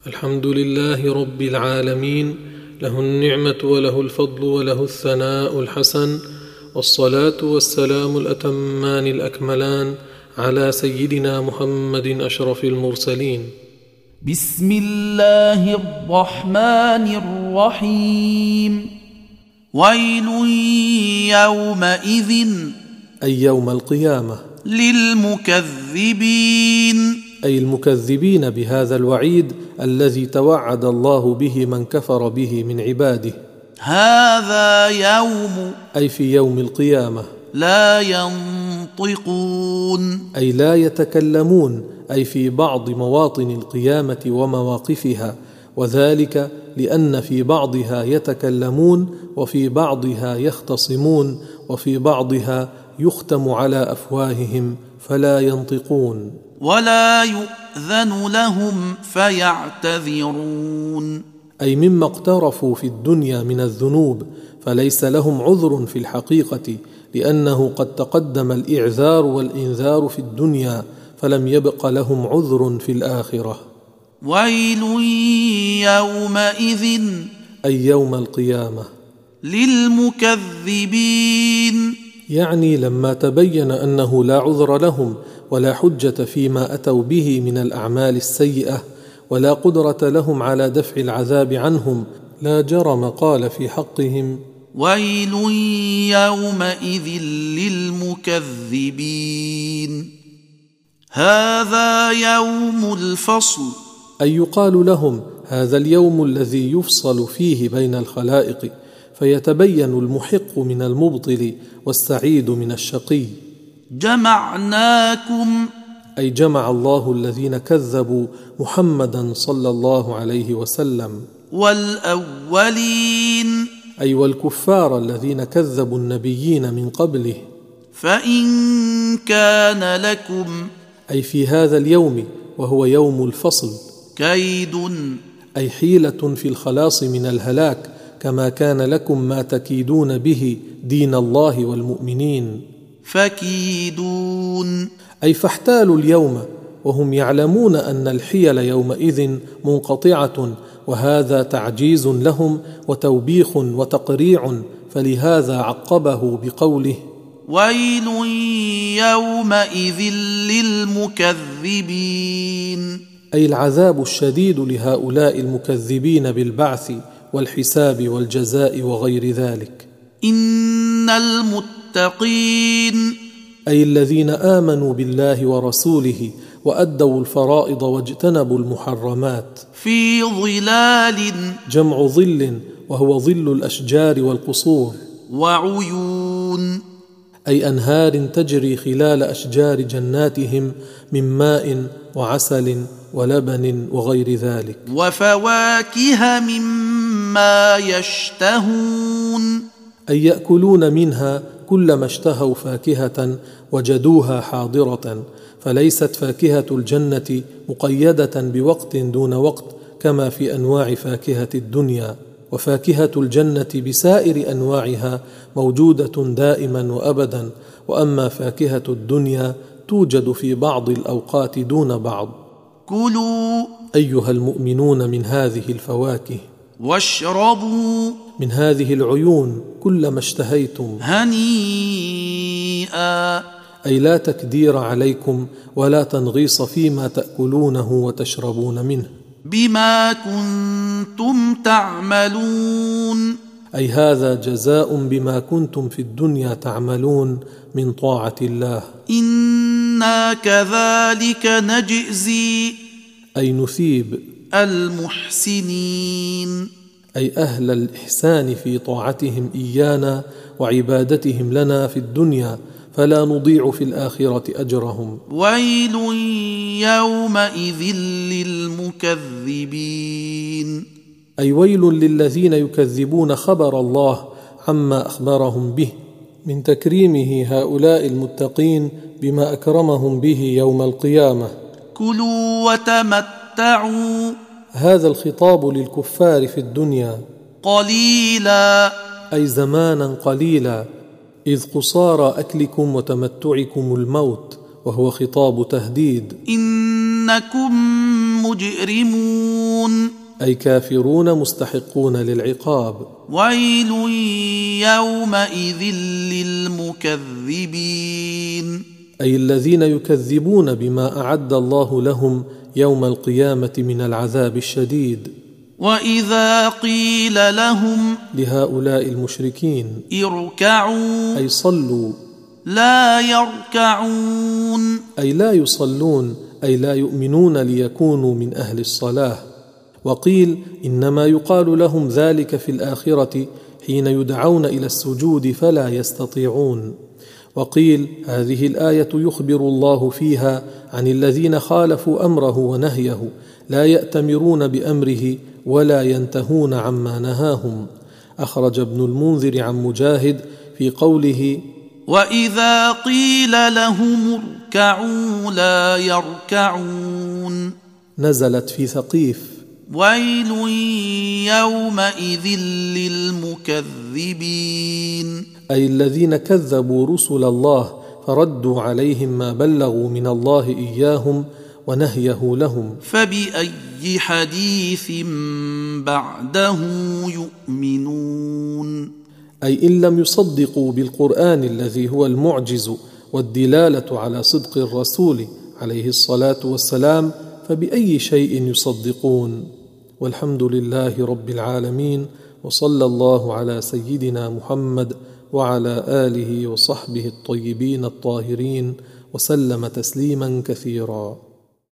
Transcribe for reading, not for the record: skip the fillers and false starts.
الحمد لله رب العالمين، له النعمة وله الفضل وله الثناء الحسن، والصلاة والسلام الأتمان الأكملان على سيدنا محمد أشرف المرسلين. بسم الله الرحمن الرحيم. ويل يومئذ أي يوم القيامة للمكذبين، أي المكذبين بهذا الوعيد الذي توعد الله به من كفر به من عباده. هذا يوم، أي في يوم القيامة، لا ينطقون، أي لا يتكلمون، أي في بعض مواطن القيامة ومواقفها، وذلك لأن في بعضها يتكلمون وفي بعضها يختصمون وفي بعضها يختم على أفواههم فلا ينطقون. ولا يؤذن لهم فيعتذرون، أي مما اقترفوا في الدنيا من الذنوب، فليس لهم عذر في الحقيقة، لأنه قد تقدم الإعذار والإنذار في الدنيا، فلم يبق لهم عذر في الآخرة. ويل يومئذ أي يوم القيامة للمكذبين، يعني لما تبين أنه لا عذر لهم ولا حجة فيما أتوا به من الأعمال السيئة، ولا قدرة لهم على دفع العذاب عنهم، لا جرم قال في حقهم: ويل يومئذ للمكذبين. هذا يوم الفصل، أي يقال لهم: هذا اليوم الذي يفصل فيه بين الخلائق، فيتبين المحق من المبطل والسعيد من الشقي. جمعناكم، أي جمع الله الذين كذبوا محمدا صلى الله عليه وسلم. والأولين، أي والكفار الذين كذبوا النبيين من قبله. فإن كان لكم، أي في هذا اليوم وهو يوم الفصل، كيد، أي حيلة في الخلاص من الهلاك، كما كان لكم ما تكيدون به دين الله والمؤمنين. فكيدون، أي فاحتالوا اليوم وهم يعلمون أن الحيل يومئذ منقطعة، وهذا تعجيز لهم وتوبيخ وتقريع، فلهذا عقبه بقوله: ويل يومئذ للمكذبين. أي العذاب الشديد لهؤلاء المكذبين بالبعث والحساب والجزاء وغير ذلك. إن المتقين، أي الذين آمنوا بالله ورسوله وأدوا الفرائض واجتنبوا المحرمات. في ظلال، جمع ظل، وهو ظل الأشجار والقصور. وعيون، أي أنهار تجري خلال أشجار جناتهم من ماء وعسل ولبن وغير ذلك. وفواكه مما يشتهون، أي يأكلون منها كلما اشتهوا فاكهة وجدوها حاضرة، فليست فاكهة الجنة مقيدة بوقت دون وقت كما في أنواع فاكهة الدنيا، وفاكهة الجنة بسائر أنواعها موجودة دائما وأبدا، وأما فاكهة الدنيا توجد في بعض الأوقات دون بعض. كلوا أيها المؤمنون من هذه الفواكه، واشربوا من هذه العيون كلما اشتهيتم، هنيئا، أي لا تكدير عليكم ولا تنغيص فيما تأكلونه وتشربون منه. بما كنتم تعملون، أي هذا جزاء بما كنتم في الدنيا تعملون من طاعة الله. إنا كذلك نجزي، أي نثيب المحسنين، أي أهل الإحسان في طاعتهم إيانا وعبادتهم لنا في الدنيا، فلا نضيع في الآخرة أجرهم. ويل يومئذ للمكذبين، أي ويل للذين يكذبون خبر الله عما أخبرهم به من تكريمه هؤلاء المتقين بما أكرمهم به يوم القيامة. كلوا وتمتعوا، هذا الخطاب للكفار في الدنيا، قليلا، أي زمانا قليلا، إذ قصارى أكلكم وتمتعكم الموت، وهو خطاب تهديد. إنكم مجرمون أي كافرون مستحقون للعقاب. ويل يومئذ للمكذبين أي الذين يكذبون بما أعد الله لهم يوم القيامة من العذاب الشديد. وإذا قيل لهم لهؤلاء المشركين اركعوا أي صلوا لا يركعون أي لا يصلون، أي لا يؤمنون ليكونوا من أهل الصلاة. وقيل إنما يقال لهم ذلك في الآخرة حين يدعون إلى السجود فلا يستطيعون. وقيل هذه الآية يخبر الله فيها عن الذين خالفوا أمره ونهيه، لا يأتمرون بأمره ولا ينتهون عما نهاهم. أخرج ابن المنذر عن مجاهد في قوله وإذا قيل لهم اركعوا لا يركعون نزلت في ثقيف. ويل يومئذ للمكذبين أي الذين كذبوا رسل الله فردوا عليهم ما بلغوا من الله إياهم ونهيه لهم. فبأي حديث بعده يؤمنون أي إن لم يصدقوا بالقرآن الذي هو المعجز والدلالة على صدق الرسول عليه الصلاة والسلام فبأي شيء يصدقون؟ والحمد لله رب العالمين، وصلى الله على سيدنا محمد وعلى آله وصحبه الطيبين الطاهرين وسلم تسليما كثيرا.